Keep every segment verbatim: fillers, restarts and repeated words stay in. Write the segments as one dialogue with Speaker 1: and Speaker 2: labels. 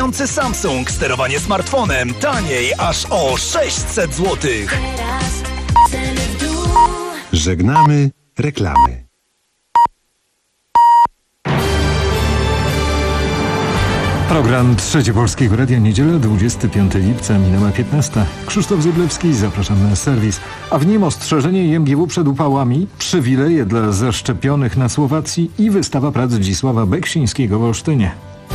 Speaker 1: Wspierający Samsung. Sterowanie smartfonem taniej aż o sześćset złotych.
Speaker 2: Żegnamy reklamy.
Speaker 3: Program Trzecie Polskiego Radia, niedziela, dwudziestego piątego lipca, minęła piętnasta. Krzysztof Zyblewski, zapraszam na serwis. A w nim ostrzeżenie I M G W przed upałami, przywileje dla zaszczepionych na Słowacji i wystawa prac Zdzisława Beksińskiego w Olsztynie.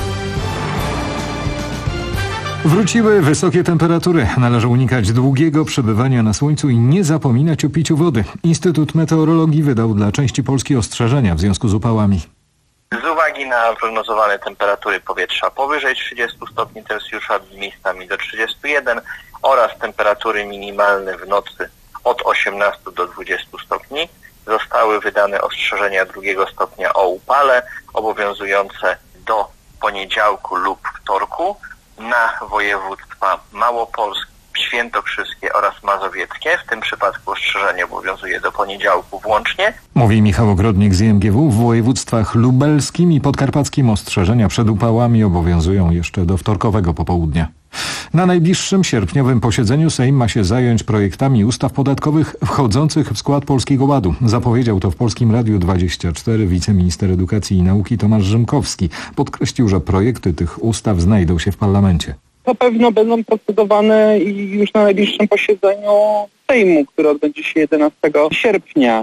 Speaker 3: Wróciły wysokie temperatury. Należy unikać długiego przebywania na słońcu i nie zapominać o piciu wody. Instytut Meteorologii wydał dla części Polski ostrzeżenia w związku z upałami.
Speaker 4: Z uwagi na prognozowane temperatury powietrza powyżej trzydziestu stopni Celsjusza, miejscami do trzydziestu jeden oraz temperatury minimalne w nocy od osiemnastu do dwudziestu stopni, zostały wydane ostrzeżenia drugiego stopnia o upale, obowiązujące do poniedziałku lub wtorku na województwa małopolskie, świętokrzyskie oraz mazowieckie. W tym przypadku ostrzeżenie obowiązuje do poniedziałku włącznie.
Speaker 3: Mówi Michał Ogrodnik z I M G W. W województwach lubelskim i podkarpackim ostrzeżenia przed upałami obowiązują jeszcze do wtorkowego popołudnia. Na najbliższym sierpniowym posiedzeniu Sejm ma się zająć projektami ustaw podatkowych wchodzących w skład Polskiego Ładu. Zapowiedział to w Polskim Radiu dwadzieścia cztery wiceminister edukacji i nauki Tomasz Rzymkowski. Podkreślił, że projekty tych ustaw znajdą się w parlamencie.
Speaker 5: Na pewno będą procedowane już na najbliższym posiedzeniu Sejmu, które odbędzie się jedenastego sierpnia.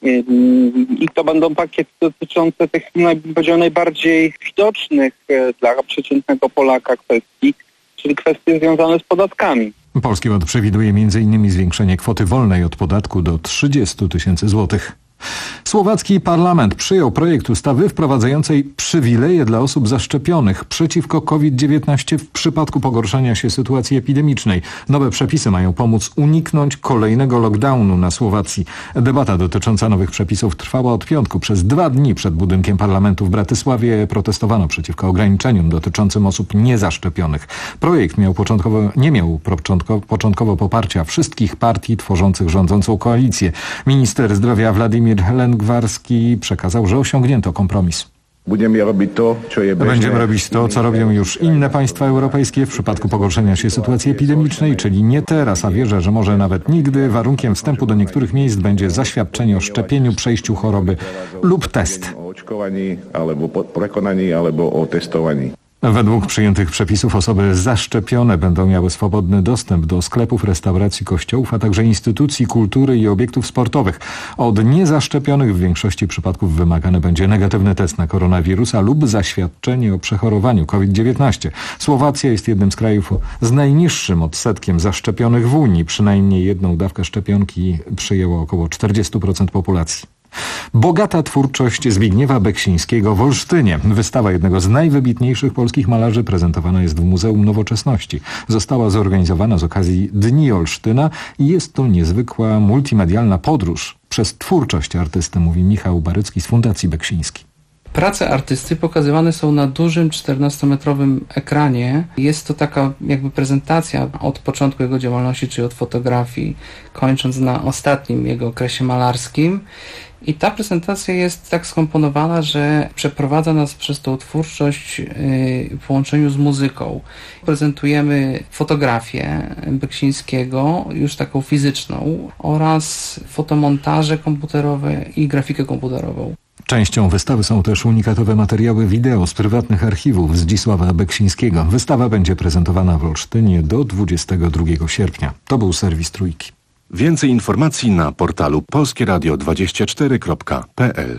Speaker 5: I to będą pakiety dotyczące tych powiedział, najbardziej widocznych dla przeciętnego Polaka kwestii, czyli kwestie związane z podatkami.
Speaker 3: Polski Ład przewiduje m.in. zwiększenie kwoty wolnej od podatku do trzydziestu tysięcy złotych. Słowacki parlament przyjął projekt ustawy wprowadzającej przywileje dla osób zaszczepionych przeciwko COVID dziewiętnaście w przypadku pogorszenia się sytuacji epidemicznej. Nowe przepisy mają pomóc uniknąć kolejnego lockdownu na Słowacji. Debata dotycząca nowych przepisów trwała od piątku. Przez dwa dni przed budynkiem parlamentu w Bratysławie protestowano przeciwko ograniczeniom dotyczącym osób niezaszczepionych. Projekt miał początkowo, nie miał początkowo, początkowo poparcia wszystkich partii tworzących rządzącą koalicję. Minister zdrowia Władimir Lengwarski przekazał, że osiągnięto kompromis.
Speaker 6: Będziemy robić to,
Speaker 3: Będziemy robić to, co robią już inne państwa europejskie w przypadku pogorszenia się sytuacji epidemicznej, czyli nie teraz, a wierzę, że może nawet nigdy. Warunkiem wstępu do niektórych miejsc będzie zaświadczenie o szczepieniu, przejściu choroby lub test.
Speaker 6: O očkovaní, albo prekonaní, albo o testovaní.
Speaker 3: Według przyjętych przepisów osoby zaszczepione będą miały swobodny dostęp do sklepów, restauracji, kościołów, a także instytucji kultury i obiektów sportowych. Od niezaszczepionych w większości przypadków wymagany będzie negatywny test na koronawirusa lub zaświadczenie o przechorowaniu COVID dziewiętnaście. Słowacja jest jednym z krajów z najniższym odsetkiem zaszczepionych w Unii. Przynajmniej jedną dawkę szczepionki przyjęło około czterdzieści procent populacji. Bogata twórczość Zbigniewa Beksińskiego w Olsztynie. Wystawa jednego z najwybitniejszych polskich malarzy prezentowana jest w Muzeum Nowoczesności. Została zorganizowana z okazji Dni Olsztyna i jest to niezwykła multimedialna podróż przez twórczość artysty, mówi Michał Barycki z Fundacji Beksiński.
Speaker 7: Prace artysty pokazywane są na dużym czternastometrowym ekranie. Jest to taka jakby prezentacja od początku jego działalności, czyli od fotografii, kończąc na ostatnim jego okresie malarskim. I ta prezentacja jest tak skomponowana, że przeprowadza nas przez tą twórczość w połączeniu z muzyką. Prezentujemy fotografię Beksińskiego, już taką fizyczną, oraz fotomontaże komputerowe i grafikę komputerową.
Speaker 3: Częścią wystawy są też unikatowe materiały wideo z prywatnych archiwów Zdzisława Beksińskiego. Wystawa będzie prezentowana w Olsztynie do dwudziestego drugiego sierpnia. To był serwis Trójki.
Speaker 2: Więcej informacji na portalu polskie radio dwadzieścia cztery kropka p l.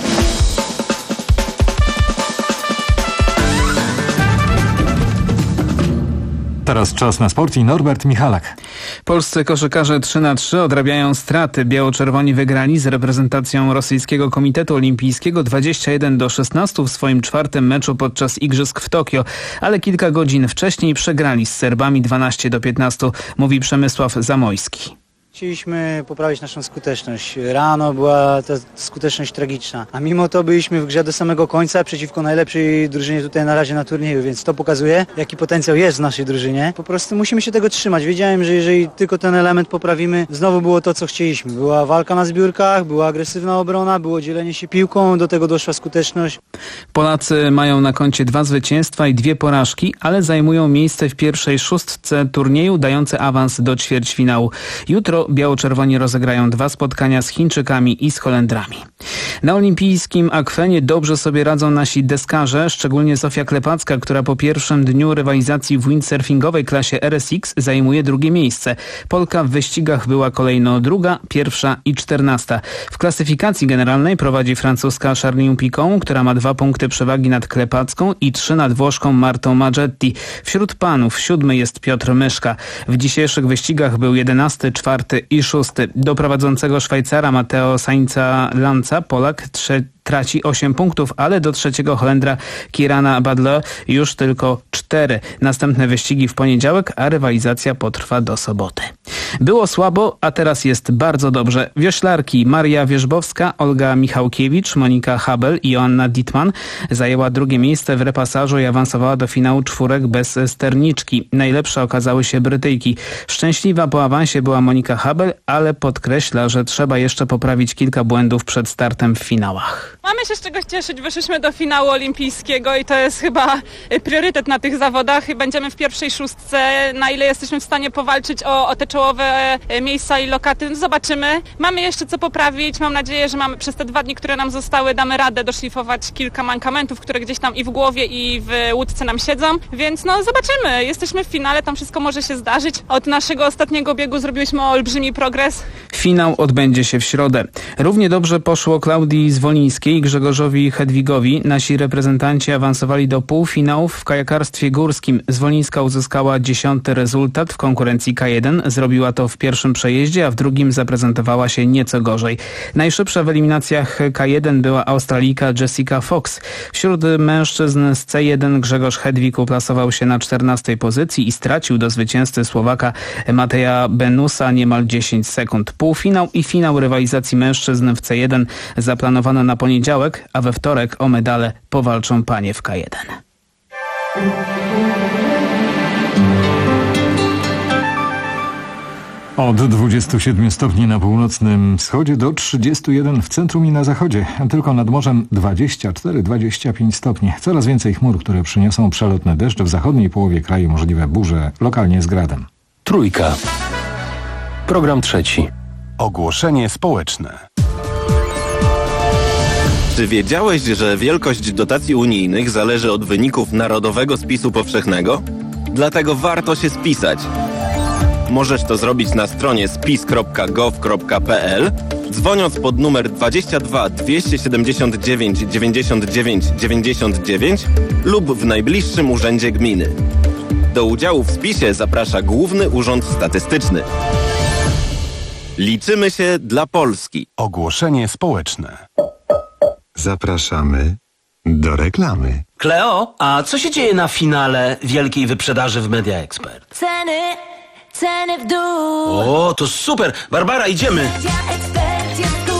Speaker 3: Teraz czas na sport i Norbert Michalak.
Speaker 8: Polscy koszykarze trzy na trzy odrabiają straty. Biało-czerwoni wygrali z reprezentacją rosyjskiego Komitetu Olimpijskiego dwadzieścia jeden do szesnastu w swoim czwartym meczu podczas Igrzysk w Tokio, ale kilka godzin wcześniej przegrali z Serbami dwanaście do piętnastu, mówi Przemysław Zamojski.
Speaker 9: Chcieliśmy poprawić naszą skuteczność. Rano była ta skuteczność tragiczna, a mimo to byliśmy w grze do samego końca przeciwko najlepszej drużynie tutaj na razie na turnieju, więc to pokazuje, jaki potencjał jest w naszej drużynie. Po prostu musimy się tego trzymać. Wiedziałem, że jeżeli tylko ten element poprawimy, znowu było to, co chcieliśmy. Była walka na zbiórkach, była agresywna obrona, było dzielenie się piłką, do tego doszła skuteczność.
Speaker 8: Polacy mają na koncie dwa zwycięstwa i dwie porażki, ale zajmują miejsce w pierwszej szóstce turnieju, dające awans do ćwierćfinału. Jutro biało-czerwoni rozegrają dwa spotkania z Chińczykami i z Holendrami. Na olimpijskim akwenie dobrze sobie radzą nasi deskarze, szczególnie Zofia Klepacka, która po pierwszym dniu rywalizacji w windsurfingowej klasie R S X zajmuje drugie miejsce. Polka w wyścigach była kolejno druga, pierwsza i czternasta. W klasyfikacji generalnej prowadzi francuska Charline Picon, która ma dwa punkty przewagi nad Klepacką i trzy nad Włoszką Martą Maggetti. Wśród panów siódmy jest Piotr Myszka. W dzisiejszych wyścigach był jedenasty, czwarty i szósty. Do prowadzącego Szwajcara Matteo Sainza Lanza Polak trze- traci osiem punktów, ale do trzeciego Holendra Kirana Badle już tylko cztery. Następne wyścigi w poniedziałek, a rywalizacja potrwa do soboty. Było słabo, a teraz jest bardzo dobrze. Wioślarki Maria Wierzbowska, Olga Michałkiewicz, Monika Habel i Joanna Dittmann zajęła drugie miejsce w repasażu i awansowała do finału czwórek bez sterniczki. Najlepsze okazały się Brytyjki. Szczęśliwa po awansie była Monika Habel, ale podkreśla, że trzeba jeszcze poprawić kilka błędów przed startem w finałach.
Speaker 10: Mamy się z czego cieszyć, wyszliśmy do finału olimpijskiego i to jest chyba priorytet na tych zawodach. Będziemy w pierwszej szóstce, na ile jesteśmy w stanie powalczyć o, o te czołowe miejsca i lokaty. Zobaczymy. Mamy jeszcze co poprawić. Mam nadzieję, że mamy przez te dwa dni, które nam zostały, damy radę doszlifować kilka mankamentów, które gdzieś tam i w głowie, i w łódce nam siedzą. Więc no zobaczymy. Jesteśmy w finale, tam wszystko może się zdarzyć. Od naszego ostatniego biegu zrobiliśmy olbrzymi progres.
Speaker 8: Finał odbędzie się w środę. Równie dobrze poszło Klaudii Zwolińskiej i Grzegorzowi Hedwigowi. Nasi reprezentanci awansowali do półfinałów w kajakarstwie górskim. Zwolińska uzyskała dziesiąty rezultat w konkurencji K jeden. Zrobiła to w pierwszym przejeździe, a w drugim zaprezentowała się nieco gorzej. Najszybsza w eliminacjach K jeden była Australijka Jessica Fox. Wśród mężczyzn z C jeden Grzegorz Hedwig uplasował się na czternastej pozycji i stracił do zwycięzcy Słowaka Mateja Benusa niemal dziesięć sekund. Półfinał i finał rywalizacji mężczyzn w C jeden zaplanowano na poniedziałek, a we wtorek o medale powalczą panie w K jeden.
Speaker 3: Od dwudziestu siedmiu stopni na północnym wschodzie do trzydziestu jeden w centrum i na zachodzie. Tylko nad morzem dwadzieścia cztery dwadzieścia pięć stopni. Coraz więcej chmur, które przyniosą przelotny deszcz. W zachodniej połowie kraju możliwe burze, lokalnie z gradem.
Speaker 11: Trójka. Program trzeci. Ogłoszenie społeczne.
Speaker 12: Czy wiedziałeś, że wielkość dotacji unijnych zależy od wyników Narodowego Spisu Powszechnego? Dlatego warto się spisać. Możesz to zrobić na stronie spis kropka gov kropka p l, dzwoniąc pod numer dwadzieścia dwa dwieście siedemdziesiąt dziewięć dziewięćdziesiąt dziewięć dziewięćdziesiąt dziewięć lub w najbliższym urzędzie gminy. Do udziału w spisie zaprasza Główny Urząd Statystyczny. Liczymy się dla Polski.
Speaker 11: Ogłoszenie społeczne.
Speaker 13: Zapraszamy do reklamy.
Speaker 14: Kleo, a co się dzieje na finale wielkiej wyprzedaży w Media Expert?
Speaker 15: Ceny, ceny w dół.
Speaker 14: O, to super! Barbara, idziemy!
Speaker 15: Media Expert jest tu.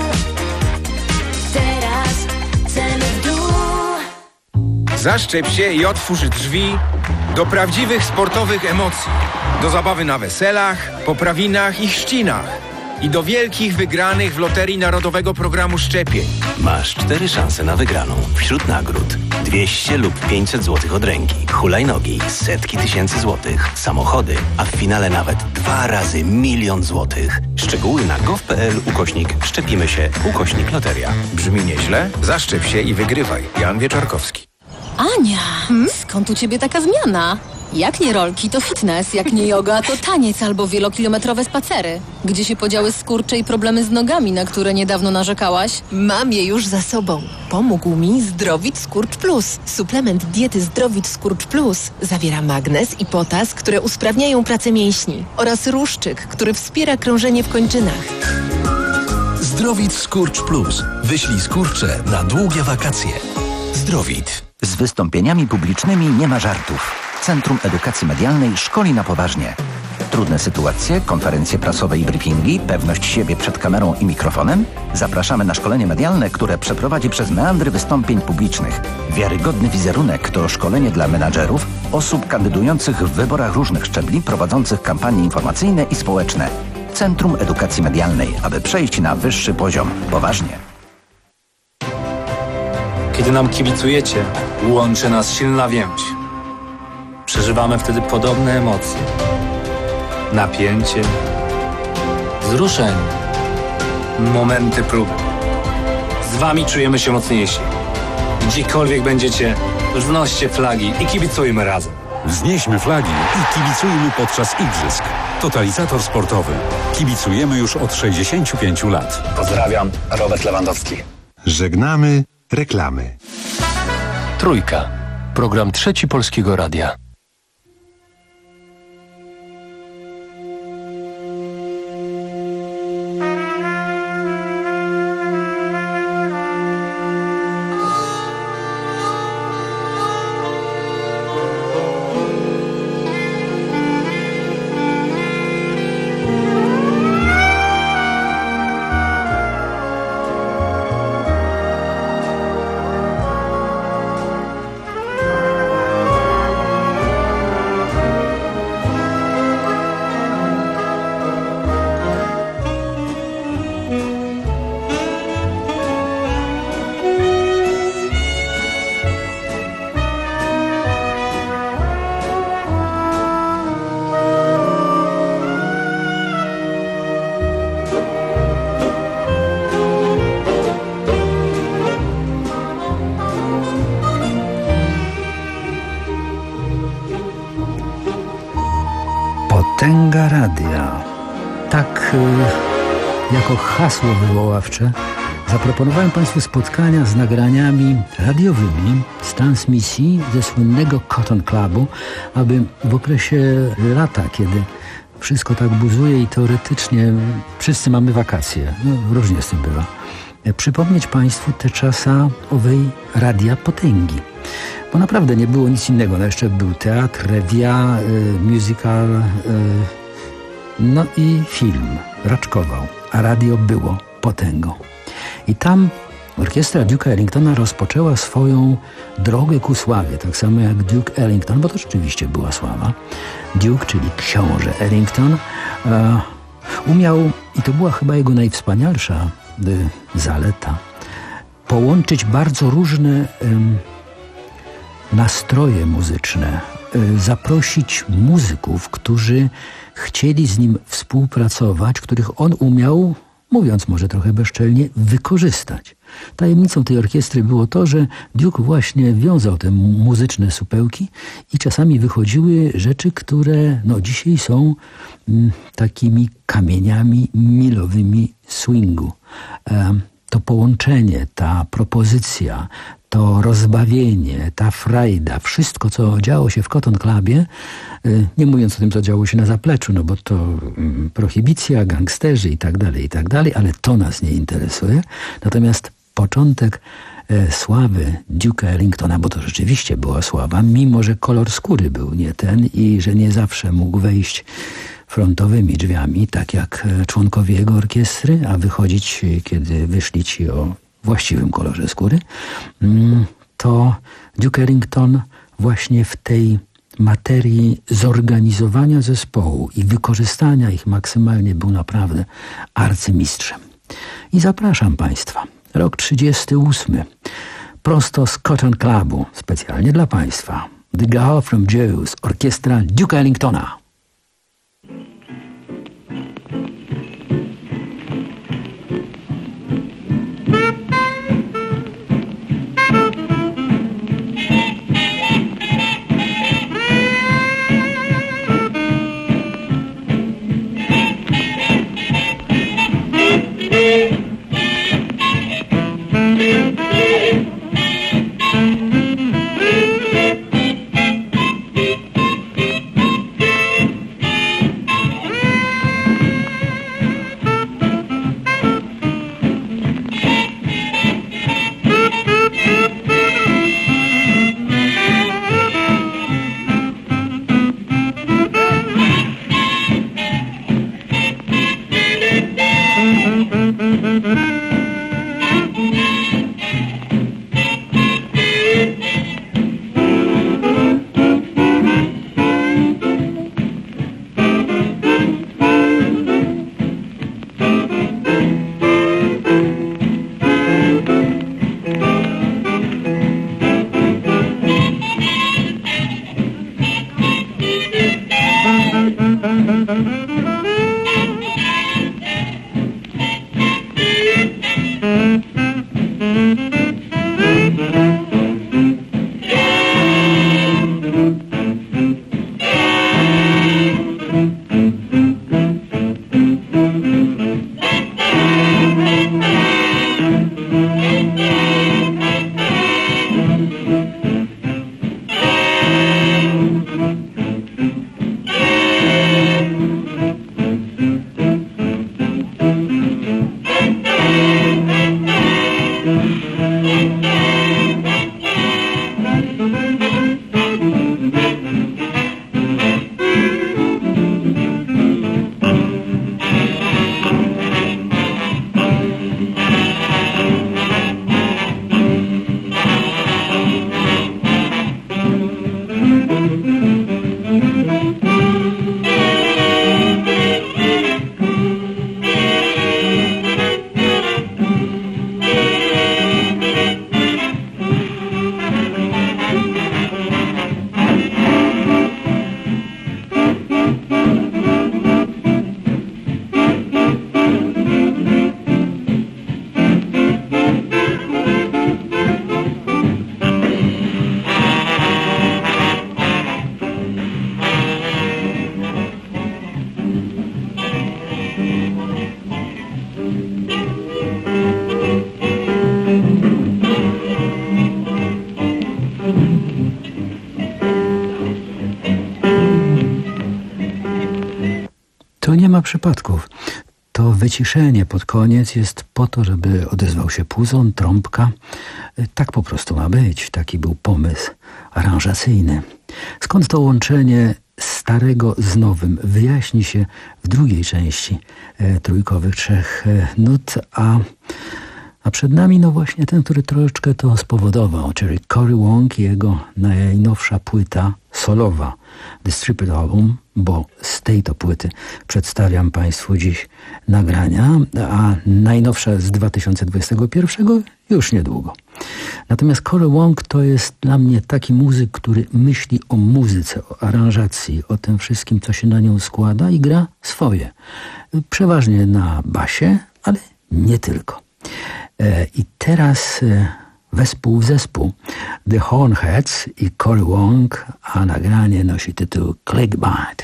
Speaker 15: Teraz ceny w dół.
Speaker 16: Zaszczep się i otwórz drzwi do prawdziwych sportowych emocji. Do zabawy na weselach, poprawinach i chrzcinach. I do wielkich wygranych w Loterii Narodowego Programu Szczepień.
Speaker 14: Masz cztery szanse na wygraną. Wśród nagród dwieście lub pięćset złotych od ręki, hulajnogi, setki tysięcy złotych, samochody, a w finale nawet dwa razy milion złotych. Szczegóły na gov kropka p l ukośnik szczepimy się ukośnik loteria.
Speaker 16: Brzmi nieźle? Zaszczep się i wygrywaj. Jan Wieczorkowski.
Speaker 17: Ania, hmm? Skąd u ciebie taka zmiana? Jak nie rolki, to fitness, jak nie yoga, to taniec albo wielokilometrowe spacery. Gdzie się podziały skurcze i problemy z nogami, na które niedawno narzekałaś?
Speaker 18: Mam je już za sobą. Pomógł mi Zdrowit Skurcz Plus. Suplement diety Zdrowit Skurcz Plus zawiera magnez i potas, które usprawniają pracę mięśni, oraz ruszczyk, który wspiera krążenie w kończynach.
Speaker 19: Zdrowit Skurcz Plus. Wyślij skurcze na długie wakacje. Zdrowit.
Speaker 20: Z wystąpieniami publicznymi nie ma żartów. Centrum Edukacji Medialnej szkoli na poważnie. Trudne sytuacje, konferencje prasowe i briefingi, pewność siebie przed kamerą i mikrofonem? Zapraszamy na szkolenie medialne, które przeprowadzi przez meandry wystąpień publicznych. Wiarygodny wizerunek to szkolenie dla menadżerów, osób kandydujących w wyborach różnych szczebli, prowadzących kampanie informacyjne i społeczne. Centrum Edukacji Medialnej, aby przejść na wyższy poziom. Poważnie.
Speaker 21: Kiedy nam kibicujecie, łączy nas silna więź. Przeżywamy wtedy podobne emocje. Napięcie, wzruszenie, momenty próby. Z wami czujemy się mocniejsi. Gdziekolwiek będziecie, wznoście flagi i kibicujmy razem.
Speaker 22: Wznieśmy flagi i kibicujmy podczas igrzysk. Totalizator sportowy. Kibicujemy już od sześćdziesięciu pięciu lat.
Speaker 21: Pozdrawiam, Robert Lewandowski.
Speaker 13: Żegnamy reklamy.
Speaker 11: Trójka. Program Trzeci Polskiego Radia.
Speaker 23: Potęga radia. Tak y, jako hasło wywoławcze zaproponowałem Państwu spotkania z nagraniami radiowymi z transmisji ze słynnego Cotton Clubu, aby w okresie lata, kiedy wszystko tak buzuje i teoretycznie wszyscy mamy wakacje, no, różnie z tym bywa, przypomnieć Państwu te czasa owej radia potęgi. Bo naprawdę nie było nic innego. No jeszcze był teatr, rewia, y, musical, y, no i film raczkował, a radio było potęgą. I tam orkiestra Duke'a Ellingtona rozpoczęła swoją drogę ku sławie, tak samo jak Duke Ellington, bo to rzeczywiście była sława. Duke, czyli książę Ellington, e, umiał, i to była chyba jego najwspanialsza y, zaleta, połączyć bardzo różne y, nastroje muzyczne, y, zaprosić muzyków, którzy chcieli z nim współpracować, których on umiał, mówiąc może trochę bezczelnie, wykorzystać. Tajemnicą tej orkiestry było to, że Duke właśnie wiązał te muzyczne supełki i czasami wychodziły rzeczy, które no, dzisiaj są mm, takimi kamieniami milowymi swingu. E, to połączenie, ta propozycja, to rozbawienie, ta frajda, wszystko, co działo się w Cotton Clubie, nie mówiąc o tym, co działo się na zapleczu, no bo to prohibicja, gangsterzy i tak dalej, i tak dalej, ale to nas nie interesuje. Natomiast początek e, sławy Duke'a Ellingtona, bo to rzeczywiście była sława, mimo że kolor skóry był nie ten i że nie zawsze mógł wejść frontowymi drzwiami, tak jak członkowie jego orkiestry, a wychodzić, kiedy wyszli ci o właściwym kolorze skóry, to Duke Ellington właśnie w tej materii zorganizowania zespołu i wykorzystania ich maksymalnie był naprawdę arcymistrzem. I zapraszam Państwa, rok trzydziesty ósmy, prosto z Cotton Clubu, specjalnie dla Państwa, The Girl from Joe's, orkiestra Duke'a Ellingtona. To nie ma przypadków. To wyciszenie pod koniec jest po to, żeby odezwał się puzon, trąbka. Tak po prostu ma być. Taki był pomysł aranżacyjny. Skąd to łączenie starego z nowym wyjaśni się w drugiej części e, trójkowych trzech e, nut, a, a przed nami no właśnie ten, który troszeczkę to spowodował, czyli Cory Wong i jego najnowsza płyta solowa, The Stripped Album, bo z tej to płyty przedstawiam Państwu dziś nagrania, a najnowsza z dwa tysiące dwudziestego pierwszego już niedługo. Natomiast Cory Wong to jest dla mnie taki muzyk, który myśli o muzyce, o aranżacji, o tym wszystkim, co się na nią składa i gra swoje. Przeważnie na basie, ale nie tylko. I teraz wespół w zespół The Hornheads i Cory Wong, a nagranie nosi tytuł Clickbait.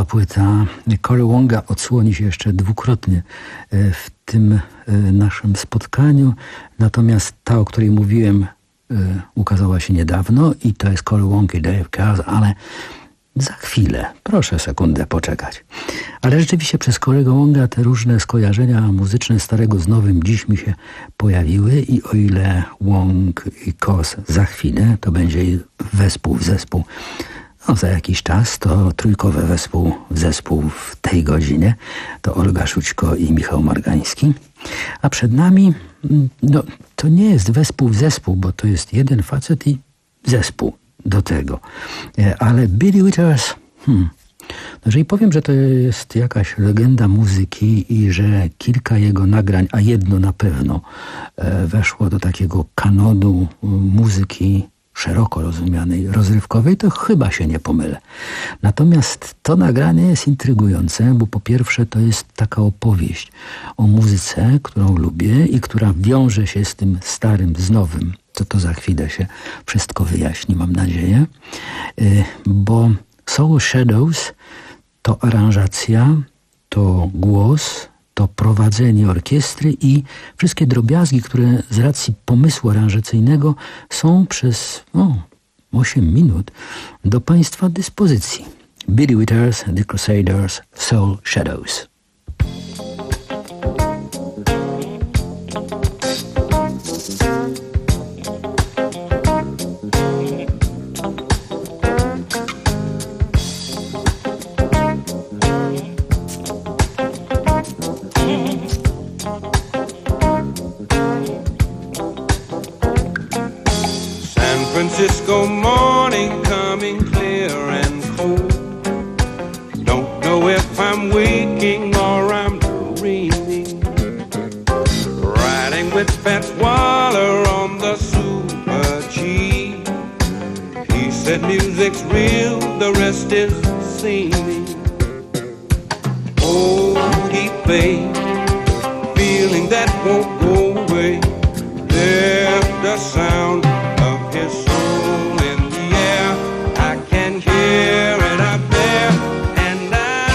Speaker 23: nowa płyta Cory Wonga odsłoni się jeszcze dwukrotnie w tym naszym spotkaniu. Natomiast ta, o której mówiłem, ukazała się niedawno i to jest Cory Wong i Dave Kaz, ale za chwilę, proszę sekundę poczekać. Ale rzeczywiście przez Cory'ego Wonga te różne skojarzenia muzyczne starego z nowym dziś mi się pojawiły i o ile Wong i Kos za chwilę, to będzie wespół w zespół. No, za jakiś czas to trójkowy wespół w zespół w tej godzinie. To Olga Szućko i Michał Margański. A przed nami, no, to nie jest wespół w zespół, bo to jest jeden facet i zespół do tego. Ale Billy Withers, hmm, jeżeli powiem, że to jest jakaś legenda muzyki i że kilka jego nagrań, a jedno na pewno, weszło do takiego kanonu muzyki szeroko rozumianej, rozrywkowej, to chyba się nie pomylę. Natomiast to nagranie jest intrygujące, bo po pierwsze to jest taka opowieść o muzyce, którą lubię i która wiąże się z tym starym, z nowym. To to za chwilę się wszystko wyjaśni, mam nadzieję. Bo Soul Shadows to aranżacja, to głos, to prowadzenie orkiestry i wszystkie drobiazgi, które z racji pomysłu aranżacyjnego są przez no, osiem minut do Państwa dyspozycji. Billy Withers, The Crusaders, Soul Shadows.
Speaker 1: Francisco morning coming clear and cold. Don't know if I'm waking or I'm dreaming. Riding with Fats Waller on the Super G. He said music's real, the rest is seeming. Oh, deep babe, feeling that won't go away. Left the sound of his soul in the air. I can hear it up there, and I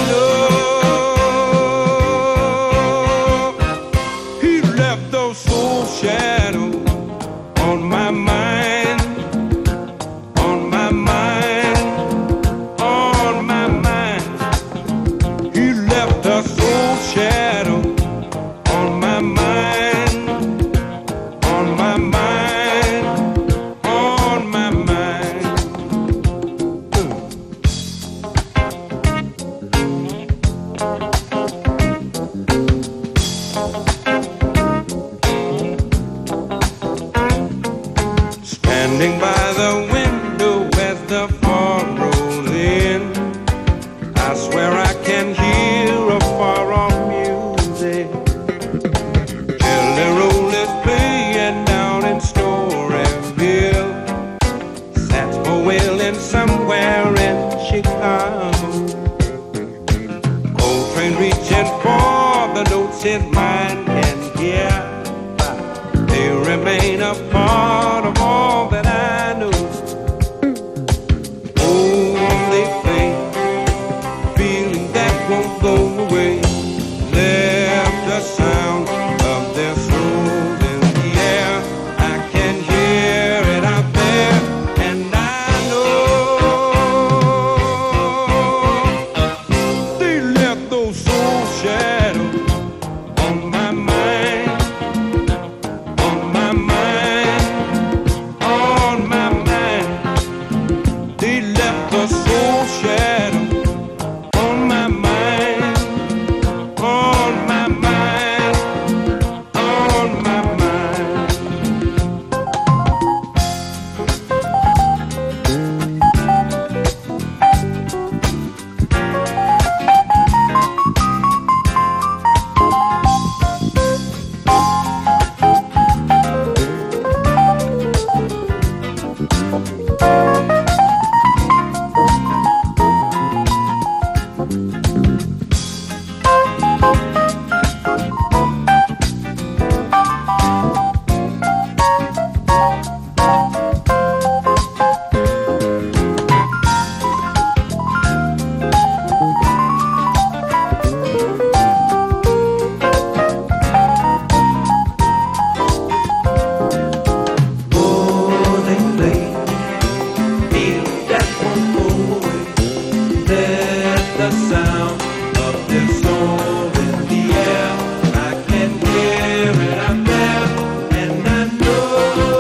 Speaker 1: know he left those soul shadows on my mind, on my mind, on my mind. He left a soul shadow on my mind, on my mind. Standing by the window as the fog rolls in, I swear I can hear a far-off music. Jelly Roll is playing down in Storyville. Saxmo wailing somewhere in Chicago. Coltrane reaching for the notes his mind can hear. They remain a part of all that I know. Only faith, feeling that won't go away. Left the sound of their souls in the air. I can hear it out there, and I know they left those soul shadows on my mind. their soul in the air. I can hear it out there, and I know.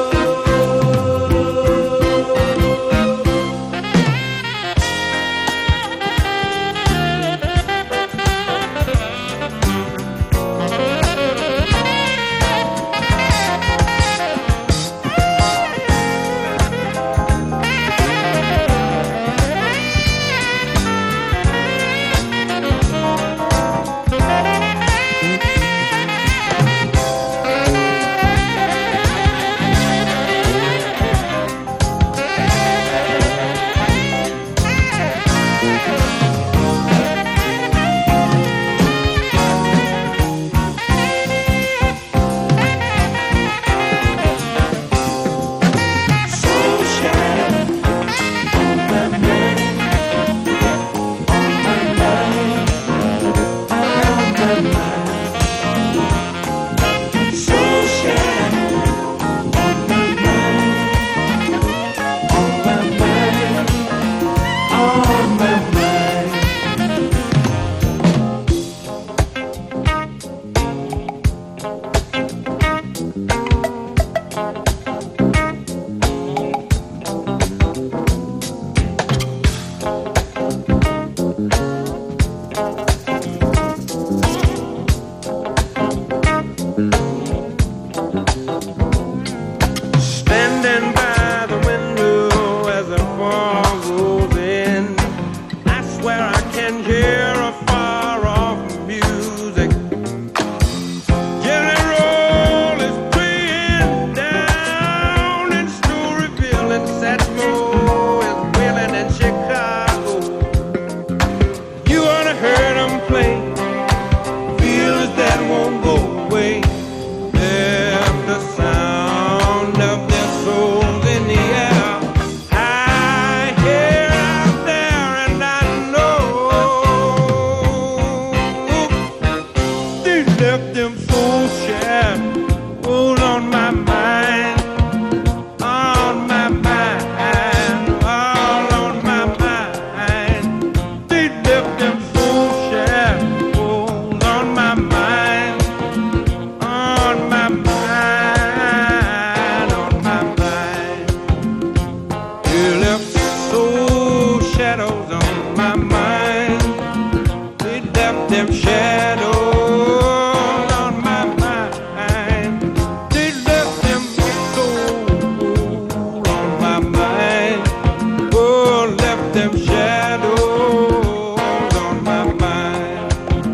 Speaker 1: Standing by the window as the fall rolls in, I swear I can hear a far-off music. Jelly Roll is playing down in Storyville, and Satchmo is wailing in Chicago. You ought to hear them play, feelings that won't go away. Left the sound of their souls in the air. I hear out there, and I know they left them soul shadows on my mind, on my mind, all on my mind. They left them soul shadows on my mind, on my mind, on my mind. You left soul shadows on my mind. They left them shadows on my mind. They left them soul on my mind. Oh, left them shadows on my mind.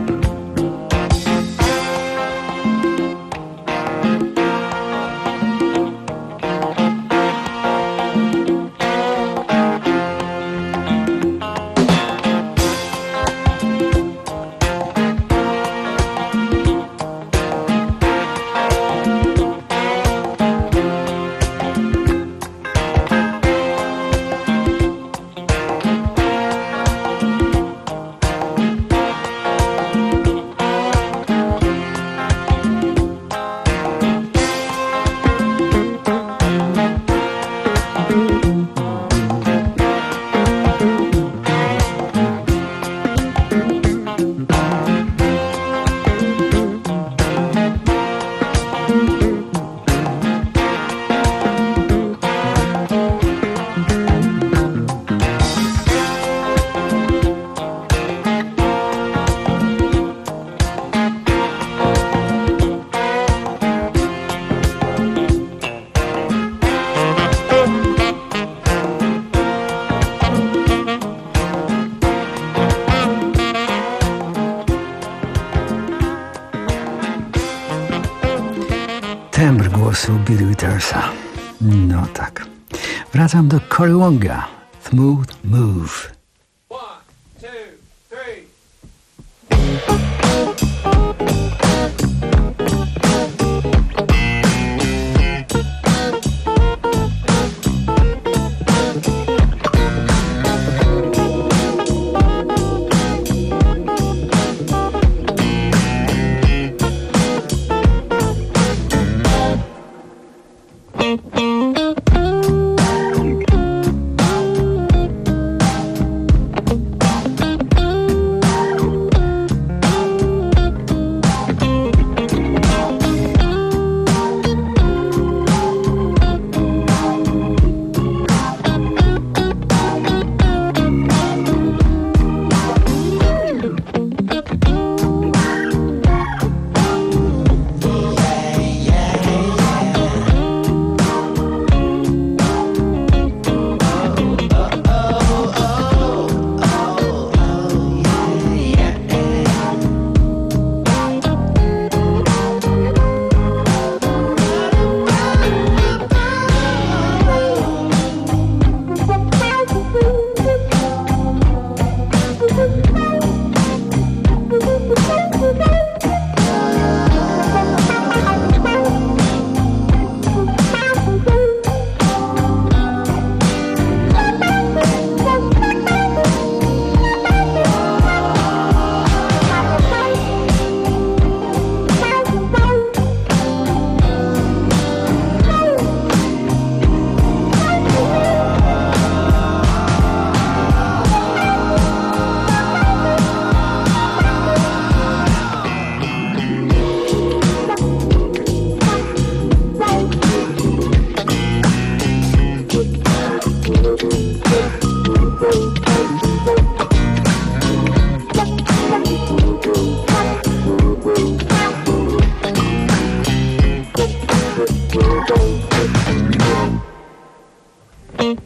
Speaker 23: Tembr głosu Billy Withersa. No tak. Wracam do Cory Wonga. Smooth Move.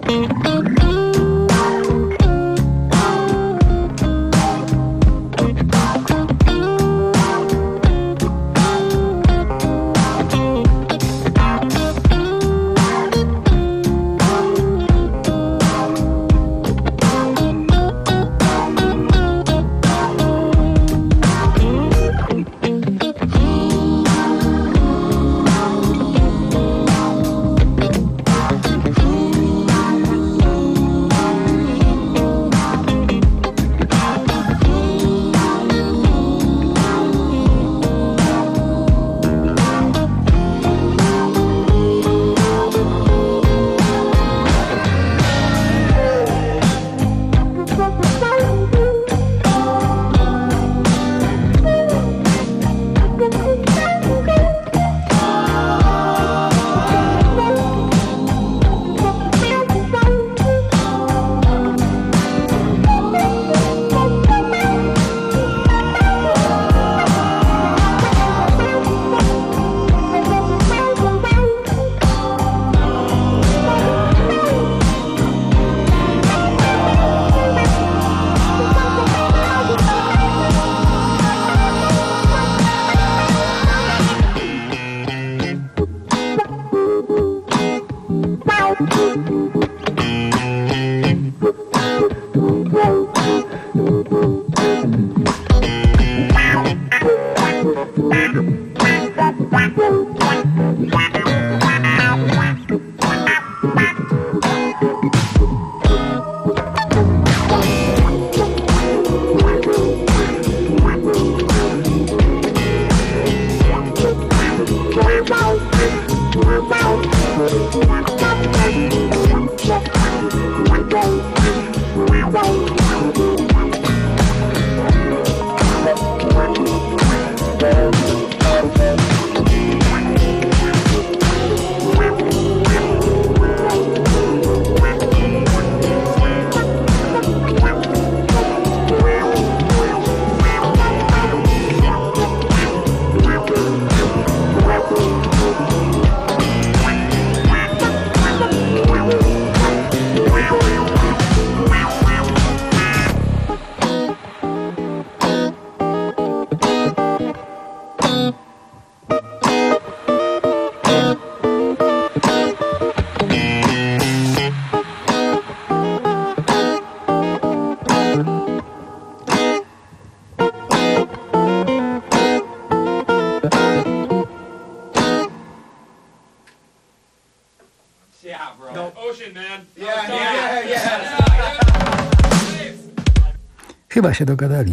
Speaker 23: Chyba się dogadali.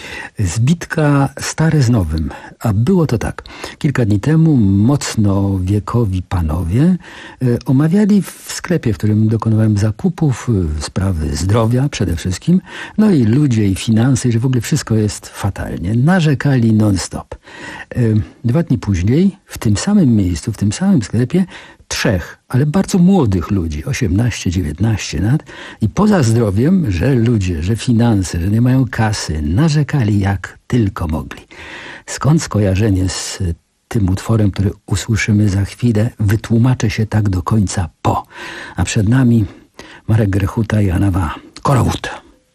Speaker 23: Zbitka stare z nowym. A było to tak. Kilka dni temu mocno wiekowi panowie y, omawiali w sklepie, w którym dokonywałem zakupów, y, sprawy zdrowia przede wszystkim, no i ludzie i finanse, że w ogóle wszystko jest fatalnie. Narzekali non-stop. Y, dwa dni później w tym samym miejscu, w tym samym sklepie trzech, ale bardzo młodych ludzi, osiemnaście dziewiętnaście lat i poza zdrowiem, że ludzie, że finanse, że nie mają kasy, narzekali jak tylko mogli. Skąd skojarzenie z tym utworem, który usłyszymy za chwilę, wytłumaczę się tak do końca po. A przed nami Marek Grechuta i Anawa Korowód.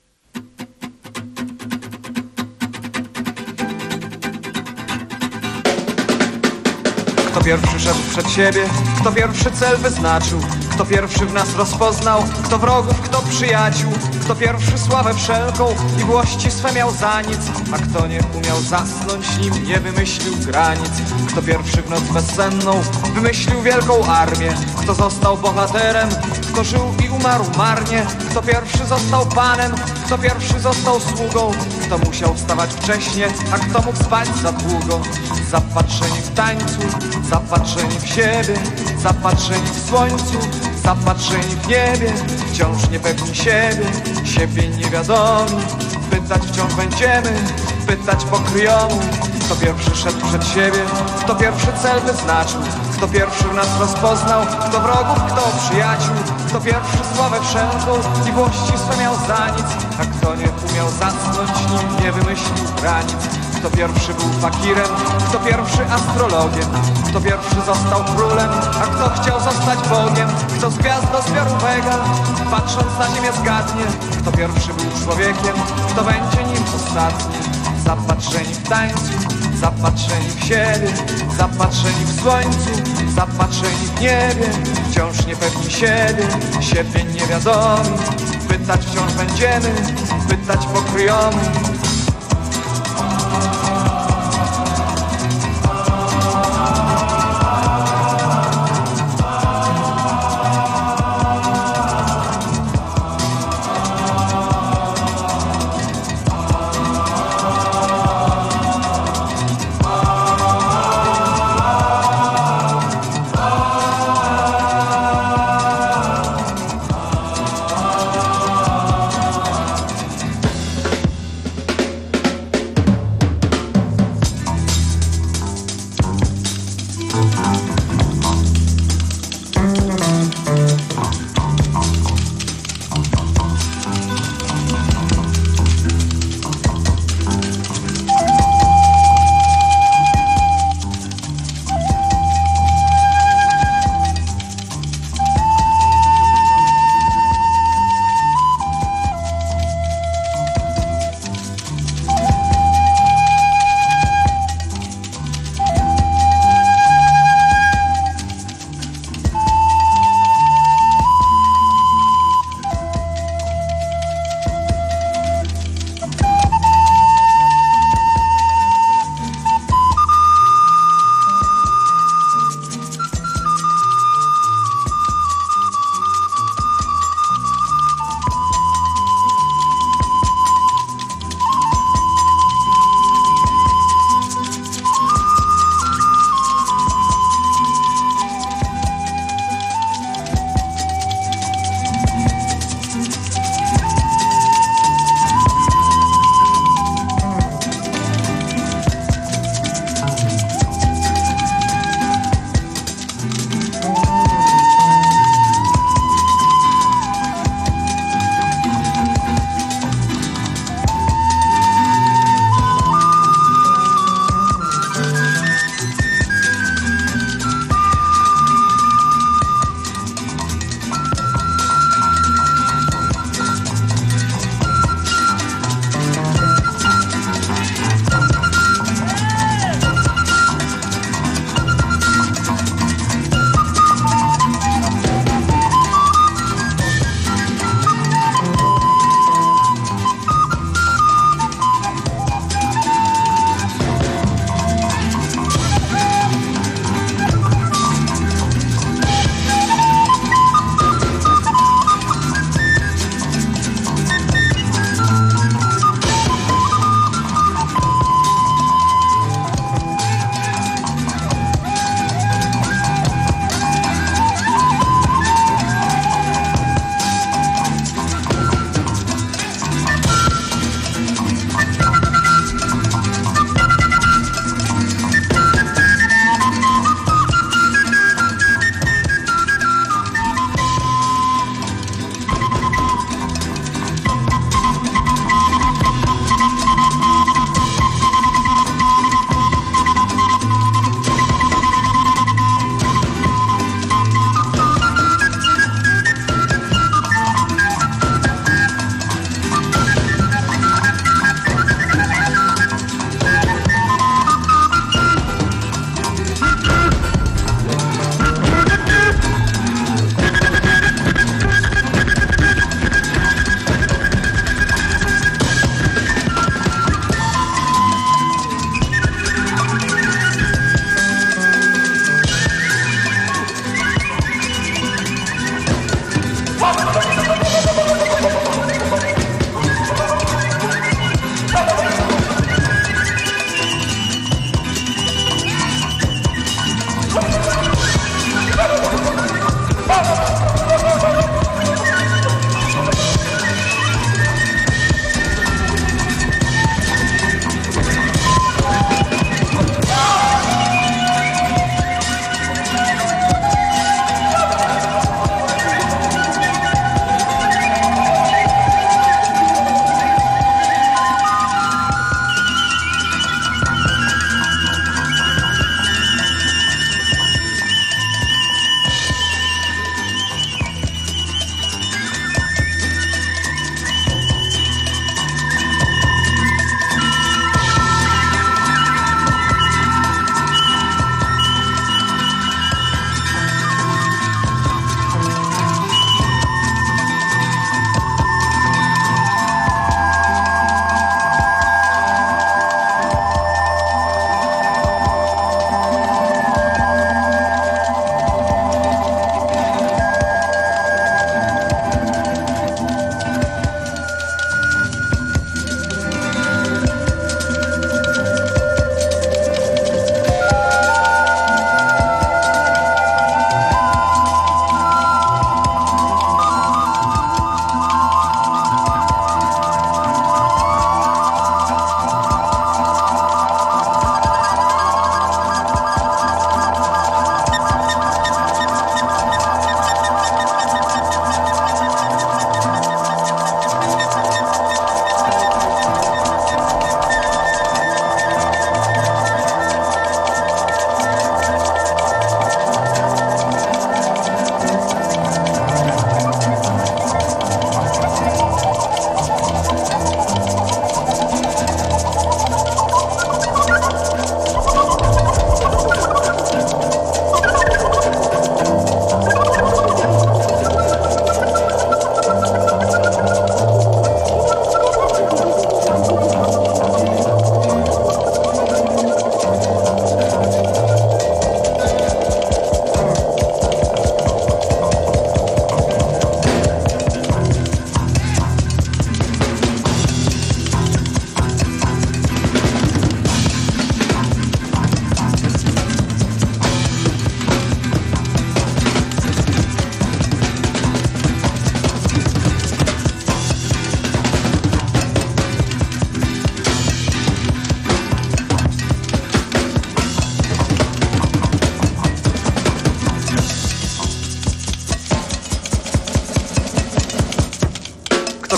Speaker 4: Kto pierwszy szedł przed siebie, kto pierwszy cel wyznaczył, kto pierwszy w nas rozpoznał, kto wrogów, kto przyjaciół, kto pierwszy sławę wszelką i włości swe miał za nic, a kto nie umiał zasnąć, nim nie wymyślił granic. Kto pierwszy w noc bezsenną wymyślił wielką armię, kto został bohaterem, kto żył i umarł marnie, kto pierwszy został panem, kto pierwszy został sługą, kto musiał wstawać wcześnie, a kto mógł spać za długo. Zapatrzeni w tańcu, zapatrzeni w siebie, zapatrzeni w słońcu, zapatrzeni w niebie, wciąż niepewni siebie, siebie niewiadomi. Pytać wciąż będziemy, pytać pokryjomu. Kto pierwszy szedł przed siebie, kto pierwszy cel wyznaczył, kto pierwszy w nas rozpoznał, kto wrogów, kto przyjaciół, kto pierwszy sławę wszelką i włości swe miał za nic, a kto nie umiał zasnąć, nim nie wymyślił granic. Kto pierwszy był fakirem, kto pierwszy astrologiem, kto pierwszy został królem, a kto chciał zostać Bogiem. Kto z gwiazdozbioru Vega, patrząc na ziemię zgadnie, kto pierwszy był człowiekiem, kto będzie nim ostatni. Zapatrzeni w tańcu, zapatrzeni w siebie, zapatrzeni w słońcu, zapatrzeni w niebie, wciąż niepewni siebie, siebie niewiadomi. Pytać wciąż będziemy, pytać pokryjomy.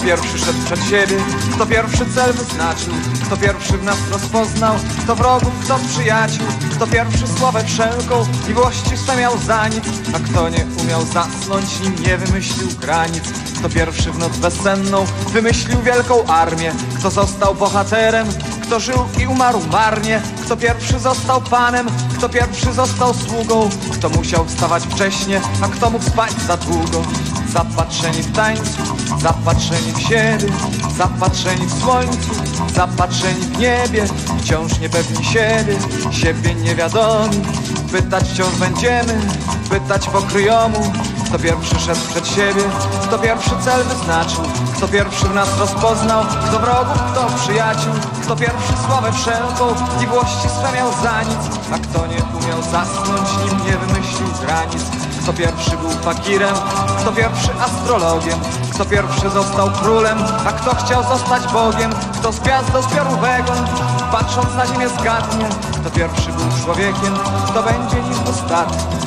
Speaker 4: pierwszy szedł przed siebie, kto pierwszy cel wyznaczył, kto pierwszy w nas rozpoznał, kto wrogów, kto przyjaciół, kto pierwszy sławę wszelką i włości swe miał za nic, a kto nie umiał zasnąć, nim nie wymyślił granic, kto pierwszy w noc bezsenną wymyślił wielką armię, kto został bohaterem, kto żył i umarł marnie, kto pierwszy został panem, kto pierwszy został sługą, kto musiał wstawać wcześnie, a kto mógł spać za długo. Zapatrzeni w tańcu, zapatrzeni w siebie, zapatrzeni w słońcu, zapatrzeni w niebie, wciąż niepewni siebie, siebie niewiadomi. Pytać wciąż będziemy, pytać pokryjomu, kto pierwszy szedł przed siebie, kto pierwszy cel wyznaczył, kto pierwszy w nas rozpoznał, kto wrogów, kto przyjaciół, kto pierwszy sławę wszelką i włości swe miał za nic, a kto nie umiał zasnąć, nim nie wymyślił granic, kto pierwszy był fakirem, kto pierwszy astrologiem, kto pierwszy został królem, a kto chciał zostać Bogiem, kto z gwiazdozbioru Wegon, patrząc na ziemię zgadnie, kto pierwszy był człowiekiem, kto będzie nim ostatni.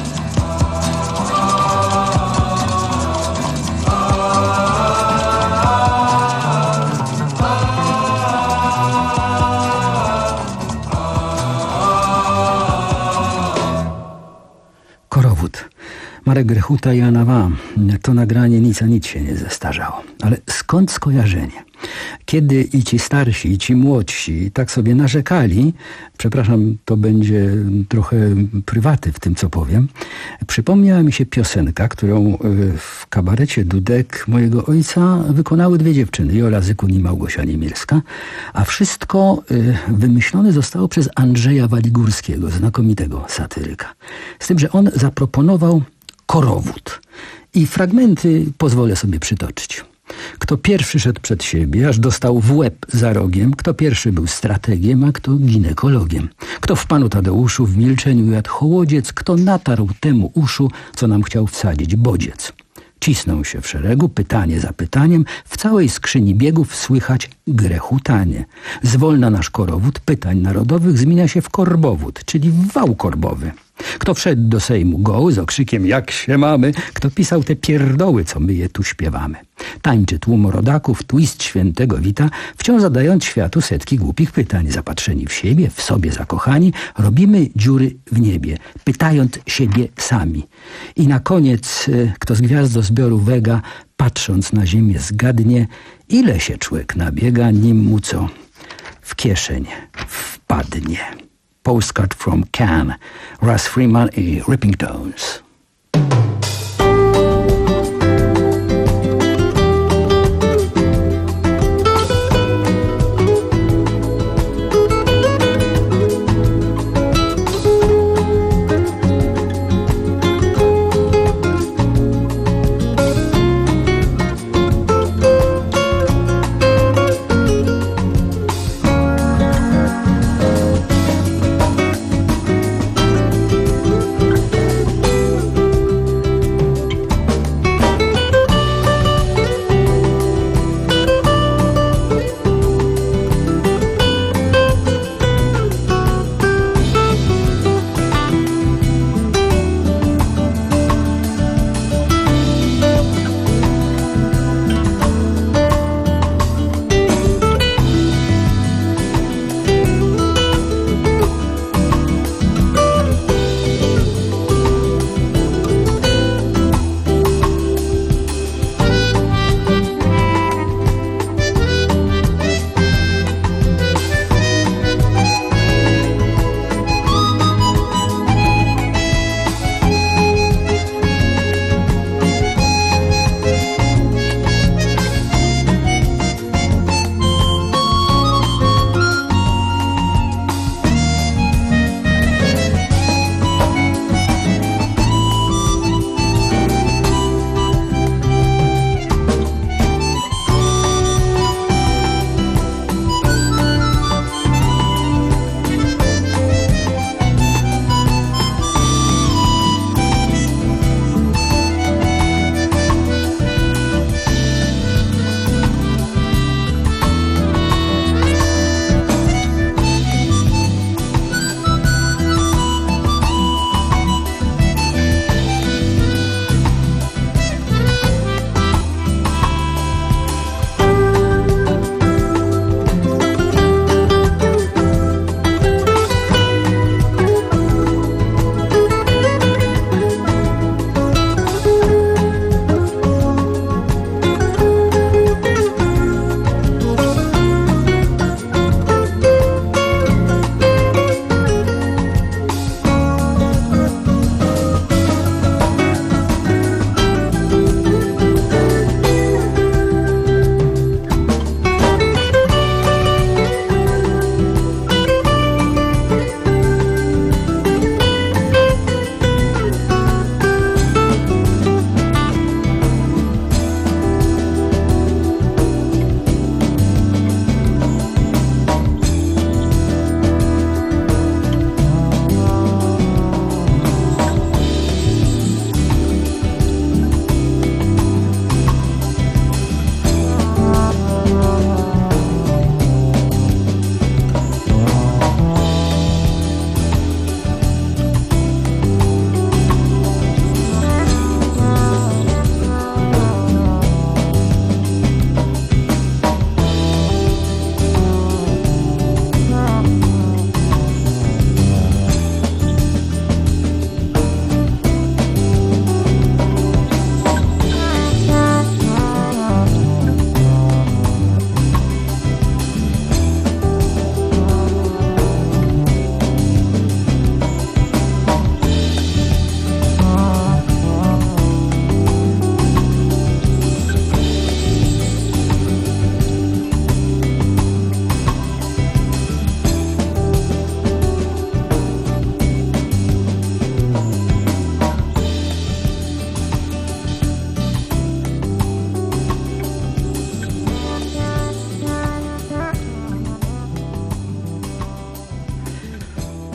Speaker 23: Korowód. Marek Grechuta i Anna Wam. To nagranie nic a nic się nie zestarzało. Ale skąd skojarzenie? Kiedy i ci starsi, i ci młodsi tak sobie narzekali, przepraszam, to będzie trochę prywaty w tym, co powiem, przypomniała mi się piosenka, którą w kabarecie Dudek mojego ojca wykonały dwie dziewczyny, Jola Zykun i Małgosia Niemielska, a wszystko wymyślone zostało przez Andrzeja Waligórskiego, znakomitego satyryka. Z tym, że on zaproponował korowód. I fragmenty pozwolę sobie przytoczyć. Kto pierwszy szedł przed siebie, aż dostał w łeb za rogiem, kto pierwszy był strategiem, a kto ginekologiem. Kto w panu Tadeuszu w milczeniu jadł hołodziec, kto natarł temu uszu, co nam chciał wsadzić bodziec. Cisną się w szeregu, pytanie za pytaniem, w całej skrzyni biegów słychać grechutanie. Zwolna nasz korowód pytań narodowych zmienia się w korbowód, czyli w wał korbowy. Kto wszedł do Sejmu goły z okrzykiem jak się mamy, kto pisał te pierdoły, co my je tu śpiewamy. Tańczy tłum rodaków, twist świętego wita, wciąż zadając światu setki głupich pytań. Zapatrzeni w siebie, w sobie zakochani, robimy dziury w niebie, pytając siebie sami. I na koniec, kto z gwiazdozbioru Wega, patrząc na ziemię zgadnie, ile się człowiek nabiega, nim mu co w kieszeń wpadnie. Postcard from Cannes, Russ Freeman i Ripping Tones.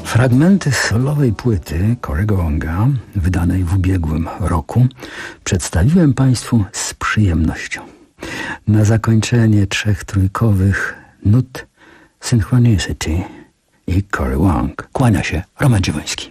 Speaker 23: Fragmenty solowej płyty Corego Wonga, wydanej w ubiegłym roku, przedstawiłem Państwu z przyjemnością. Na zakończenie trzech trójkowych nut Synchronicity i Cory Wong. Kłania się Roman Dziewoński.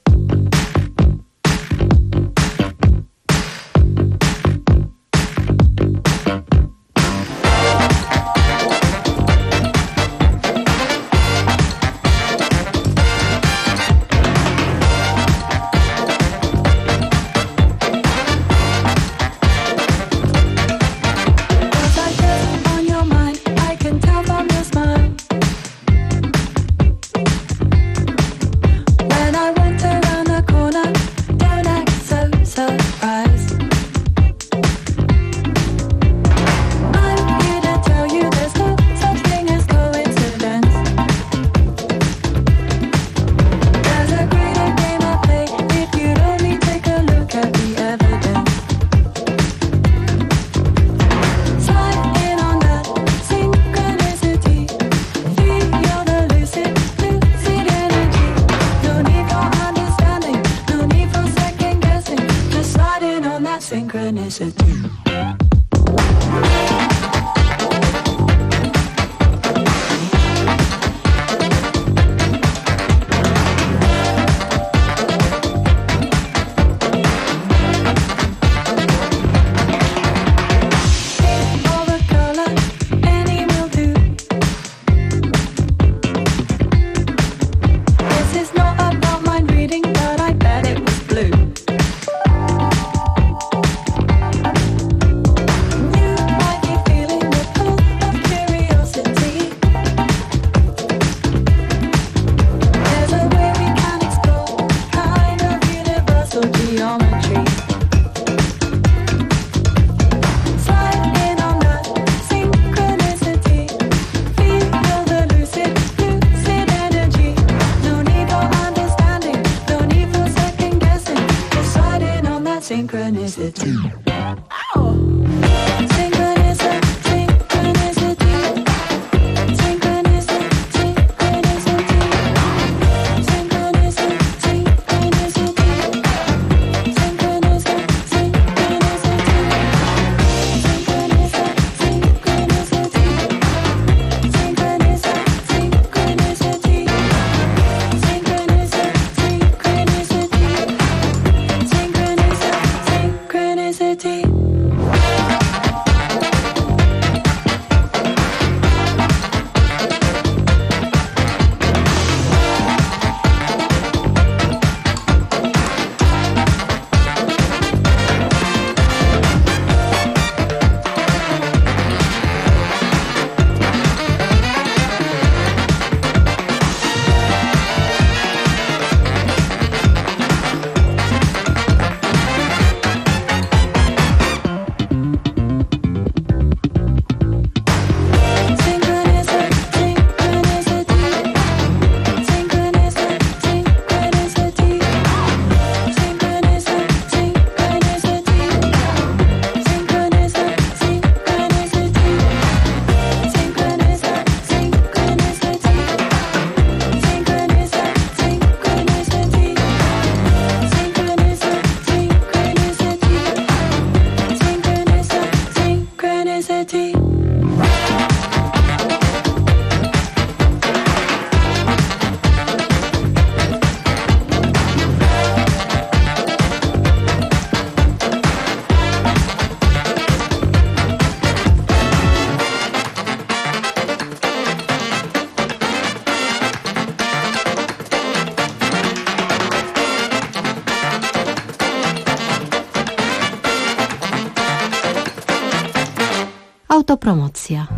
Speaker 5: Autopromocja.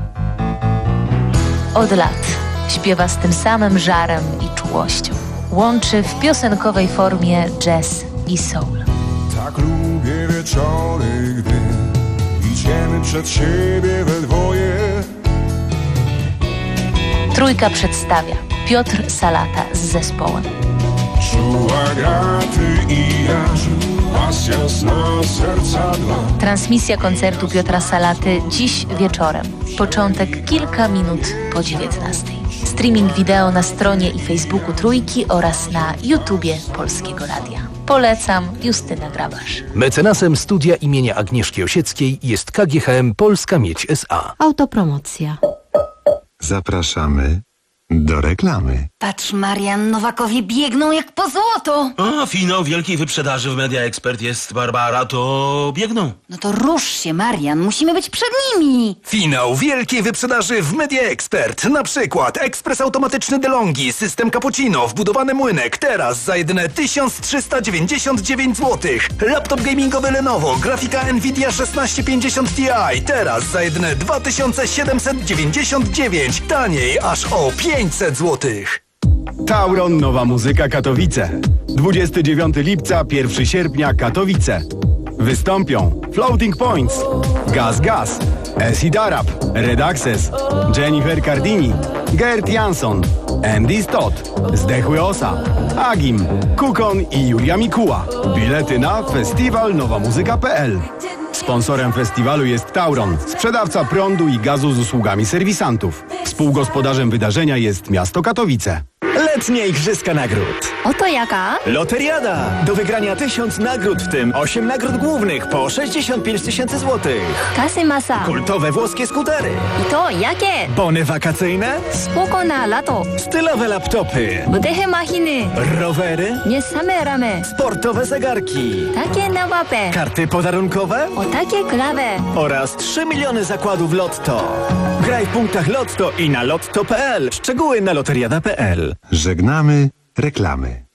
Speaker 5: Od lat śpiewa z tym samym żarem i czułością. Łączy w piosenkowej formie jazz i soul.
Speaker 6: Tak lubię wieczory, gdy idziemy przed siebie we dwoje.
Speaker 5: Trójka przedstawia Piotr Salata z zespołem.
Speaker 6: Czuła graty i jaż, pasja sna serca dwa.
Speaker 5: Transmisja koncertu Piotra Salaty dziś wieczorem. Początek kilka minut po dziewiętnastej. Streaming wideo na stronie i Facebooku Trójki oraz na YouTubie Polskiego Radia. Polecam, Justyna Grabarz.
Speaker 19: Mecenasem studia imienia Agnieszki Osieckiej jest K G H M Polska Miedź S A.
Speaker 2: Autopromocja.
Speaker 13: Zapraszamy do reklamy.
Speaker 2: Patrz, Marian, Nowakowie biegną jak po złoto.
Speaker 7: A, finał wielkiej wyprzedaży w Media Expert jest, Barbara, to biegną.
Speaker 2: No to rusz się, Marian, musimy być przed nimi.
Speaker 9: Finał wielkiej wyprzedaży w Media Expert. Na przykład ekspres automatyczny DeLonghi, system cappuccino, wbudowany młynek, teraz za jedyne tysiąc trzysta dziewięćdziesiąt dziewięć złotych. Laptop gamingowy Lenovo, grafika Nvidia szesnaście pięćdziesiąt Ti, teraz za jedyne dwa tysiące siedemset dziewięćdziesiąt dziewięć. Taniej aż o pięćset złotych.
Speaker 24: Tauron Nowa Muzyka Katowice. dwudziestego dziewiątego lipca, pierwszego sierpnia Katowice. Wystąpią Floating Points, Gaz Gaz, Acid Arab, Red Access, Jennifer Cardini, Gert Jansson, Andy Stott, Zdechły Osa, Agim, Kukon i Julia Mikuła. Bilety na festiwal nowa muzyka kropka p l. Sponsorem festiwalu jest Tauron, sprzedawca prądu i gazu z usługami serwisantów. Współgospodarzem wydarzenia jest miasto Katowice.
Speaker 25: Letnie Igrzyska Nagród.
Speaker 2: Oto jaka?
Speaker 25: Loteriada. Do wygrania tysiąc nagród, w tym osiem nagród głównych po sześćdziesiąt pięć tysięcy złotych.
Speaker 2: Kasy masa.
Speaker 25: Kultowe włoskie skutery.
Speaker 2: I to jakie?
Speaker 25: Bony wakacyjne.
Speaker 2: Spoko na lato.
Speaker 25: Stylowe laptopy.
Speaker 2: Budychy machiny.
Speaker 25: Rowery.
Speaker 2: Nie same ramy.
Speaker 25: Sportowe zegarki.
Speaker 2: Takie na łapę.
Speaker 25: Karty podarunkowe.
Speaker 2: O takie klawę.
Speaker 25: Oraz trzy miliony zakładów Lotto. Graj w punktach Lotto i na lotto kropka p l. Szczegóły na loteriada kropka p l.
Speaker 13: Żegnamy reklamy.